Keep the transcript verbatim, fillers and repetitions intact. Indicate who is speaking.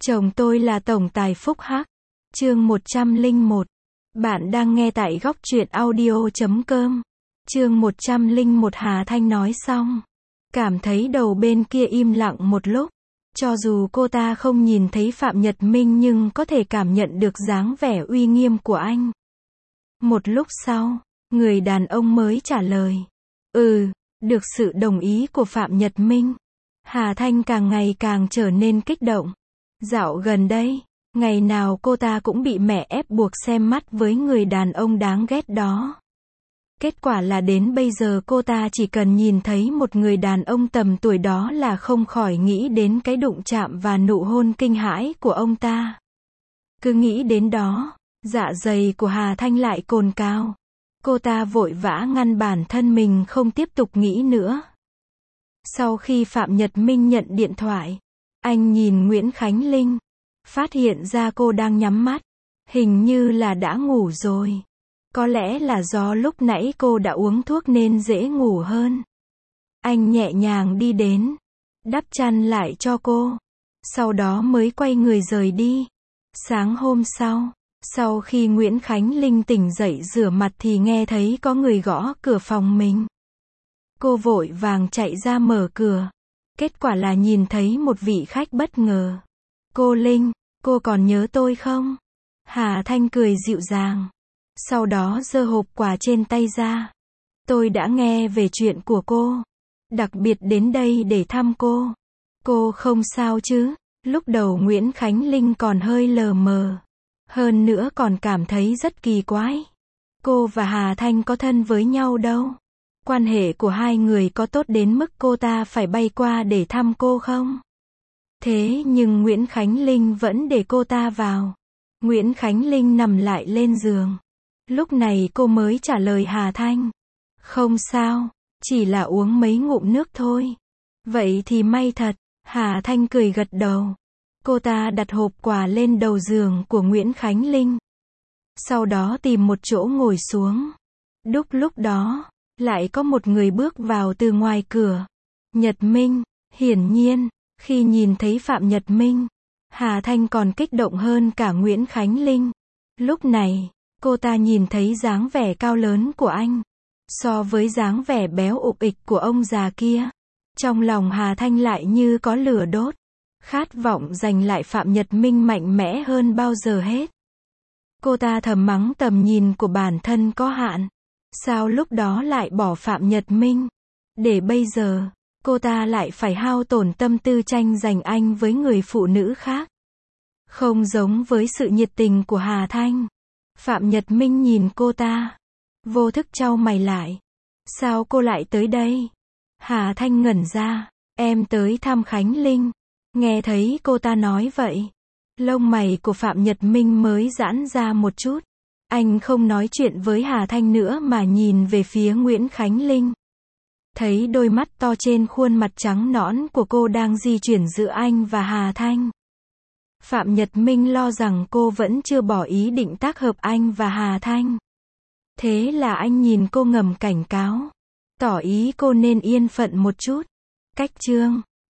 Speaker 1: Chồng tôi là tổng tài phúc hắc. Chương một trăm lẻ một. Bạn đang nghe tại góc truyện audio chấm com. Chương một trăm lẻ một. Hà Thanh nói xong, cảm thấy đầu bên kia im lặng một lúc. Cho dù cô ta không nhìn thấy Phạm Nhật Minh nhưng có thể cảm nhận được dáng vẻ uy nghiêm của anh. Một lúc sau, người đàn ông mới trả lời. Ừ, được sự đồng ý của Phạm Nhật Minh. Hà Thanh càng ngày càng trở nên kích động. Dạo gần đây, ngày nào cô ta cũng bị mẹ ép buộc xem mắt với người đàn ông đáng ghét đó. Kết quả là đến bây giờ cô ta chỉ cần nhìn thấy một người đàn ông tầm tuổi đó là không khỏi nghĩ đến cái đụng chạm và nụ hôn kinh hãi của ông ta. Cứ nghĩ đến đó, dạ dày của Hà Thanh lại cồn cào. Cô ta vội vã ngăn bản thân mình không tiếp tục nghĩ nữa. Sau khi Phạm Nhật Minh nhận điện thoại, anh nhìn Nguyễn Khánh Linh, phát hiện ra cô đang nhắm mắt, hình như là đã ngủ rồi. Có lẽ là do lúc nãy cô đã uống thuốc nên dễ ngủ hơn. Anh nhẹ nhàng đi đến, đắp chăn lại cho cô, sau đó mới quay người rời đi. Sáng hôm sau, sau khi Nguyễn Khánh Linh tỉnh dậy rửa mặt thì nghe thấy có người gõ cửa phòng mình. Cô vội vàng chạy ra mở cửa. Kết quả là nhìn thấy một vị khách bất ngờ. Cô Linh, cô còn nhớ tôi không? Hà Thanh cười dịu dàng. Sau đó giơ hộp quà trên tay ra. Tôi đã nghe về chuyện của cô. Đặc biệt đến đây để thăm cô. Cô không sao chứ? Lúc đầu Nguyễn Khánh Linh còn hơi lờ mờ. Hơn nữa còn cảm thấy rất kỳ quái. Cô và Hà Thanh có thân với nhau đâu. Quan hệ của hai người có tốt đến mức cô ta phải bay qua để thăm cô không? Thế nhưng Nguyễn Khánh Linh vẫn để cô ta vào. Nguyễn Khánh Linh nằm lại lên giường. Lúc này cô mới trả lời Hà Thanh. Không sao, chỉ là uống mấy ngụm nước thôi. Vậy thì may thật. Hà Thanh cười gật đầu. Cô ta đặt hộp quà lên đầu giường của Nguyễn Khánh Linh. Sau đó tìm một chỗ ngồi xuống. Đúc lúc đó, lại có một người bước vào từ ngoài cửa. Nhật Minh. Hiển nhiên, khi nhìn thấy Phạm Nhật Minh, Hà Thanh còn kích động hơn cả Nguyễn Khánh Linh. Lúc này, cô ta nhìn thấy dáng vẻ cao lớn của anh, so với dáng vẻ béo ục ịch của ông già kia. Trong lòng Hà Thanh lại như có lửa đốt, khát vọng giành lại Phạm Nhật Minh mạnh mẽ hơn bao giờ hết. Cô ta thầm mắng tầm nhìn của bản thân có hạn. Sao lúc đó lại bỏ Phạm Nhật Minh? Để bây giờ, cô ta lại phải hao tổn tâm tư tranh giành anh với người phụ nữ khác. Không giống với sự nhiệt tình của Hà Thanh. Phạm Nhật Minh nhìn cô ta, vô thức chau mày lại. Sao cô lại tới đây? Hà Thanh ngẩn ra. Em tới thăm Khánh Linh. Nghe thấy cô ta nói vậy, lông mày của Phạm Nhật Minh mới giãn ra một chút. Anh không nói chuyện với Hà Thanh nữa mà nhìn về phía Nguyễn Khánh Linh. Thấy đôi mắt to trên khuôn mặt trắng nõn của cô đang di chuyển giữa anh và Hà Thanh. Phạm Nhật Minh lo rằng cô vẫn chưa bỏ ý định tác hợp anh và Hà Thanh. Thế là anh nhìn cô ngầm cảnh cáo, tỏ ý cô nên yên phận một chút. Cách chương